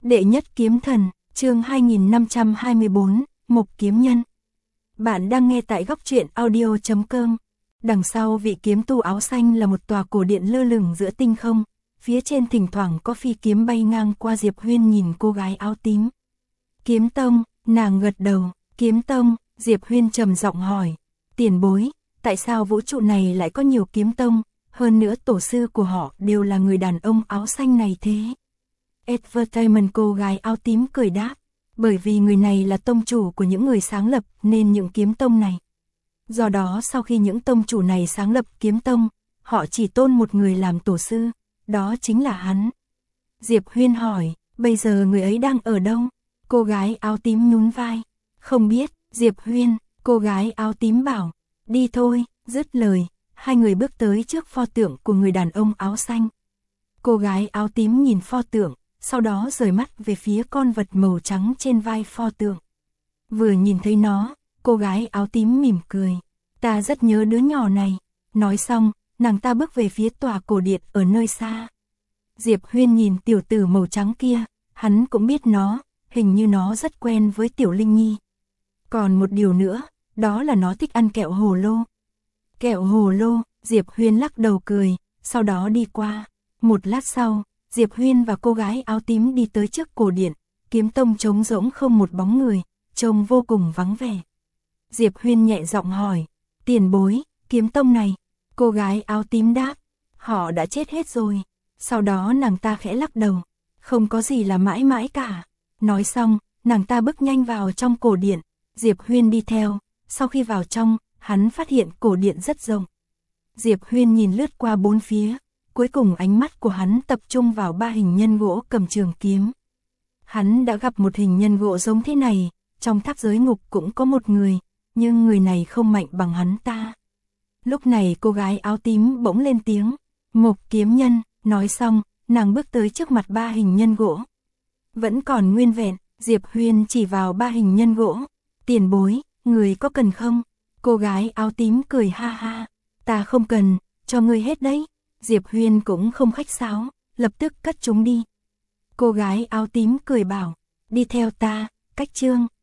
Đệ nhất kiếm thần, chương 2524, Mộc kiếm nhân. Bạn đang nghe tại góc truyện audio.com. Đằng sau vị kiếm tu áo xanh là một tòa cổ điện lơ lửng giữa tinh không, phía trên thỉnh thoảng có phi kiếm bay ngang qua. Diệp Huyên nhìn cô gái áo tím. Kiếm tông, nàng gật đầu. Kiếm tông, Diệp Huyên trầm giọng hỏi. Tiền bối, tại sao vũ trụ này lại có nhiều kiếm tông, hơn nữa tổ sư của họ đều là người đàn ông áo xanh này thế? Advertisement, cô gái áo tím cười đáp. Bởi vì người này là tông chủ của những người sáng lập nên những kiếm tông này. Do đó sau khi những tông chủ này sáng lập kiếm tông, họ chỉ tôn một người làm tổ sư, đó chính là hắn. Diệp Huyên hỏi, bây giờ người ấy đang ở đâu? Cô gái áo tím nhún vai. Không biết. Diệp Huyên, cô gái áo tím bảo. Đi thôi. Dứt lời, hai người bước tới trước pho tượng của người đàn ông áo xanh. Cô gái áo tím nhìn pho tượng, sau đó rời mắt về phía con vật màu trắng trên vai pho tượng. Vừa nhìn thấy nó, cô gái áo tím mỉm cười. Ta rất nhớ đứa nhỏ này. Nói xong, nàng ta bước về phía tòa cổ điện ở nơi xa. Diệp Huyên nhìn tiểu tử màu trắng kia, hắn cũng biết nó, hình như nó rất quen với Tiểu Linh Nhi. Còn một điều nữa, đó là nó thích ăn kẹo hồ lô. Kẹo hồ lô, Diệp Huyên lắc đầu cười, sau đó đi qua. Một lát sau, Diệp Huyên và cô gái áo tím đi tới trước cổ điện, kiếm tông trống rỗng không một bóng người, trông vô cùng vắng vẻ. Diệp Huyên nhẹ giọng hỏi, tiền bối, kiếm tông này? Cô gái áo tím đáp, họ đã chết hết rồi. Sau đó nàng ta khẽ lắc đầu, không có gì là mãi mãi cả. Nói xong, nàng ta bước nhanh vào trong cổ điện, Diệp Huyên đi theo. Sau khi vào trong, hắn phát hiện cổ điện rất rộng. Diệp Huyên nhìn lướt qua bốn phía, cuối cùng ánh mắt của hắn tập trung vào ba hình nhân gỗ cầm trường kiếm. Hắn đã gặp một hình nhân gỗ giống thế này, trong tháp giới ngục cũng có một người, nhưng người này không mạnh bằng hắn ta. Lúc này cô gái áo tím bỗng lên tiếng, Mộc kiếm nhân. Nói xong, nàng bước tới trước mặt ba hình nhân gỗ. Vẫn còn nguyên vẹn, Diệp Huyên chỉ vào ba hình nhân gỗ. Tiền bối, người có cần không? Cô gái áo tím cười ha ha. Ta không cần, cho ngươi hết đấy. Diệp Huyên cũng không khách sáo, lập tức cất chúng đi. Cô gái áo tím cười bảo, đi theo ta. Cách chương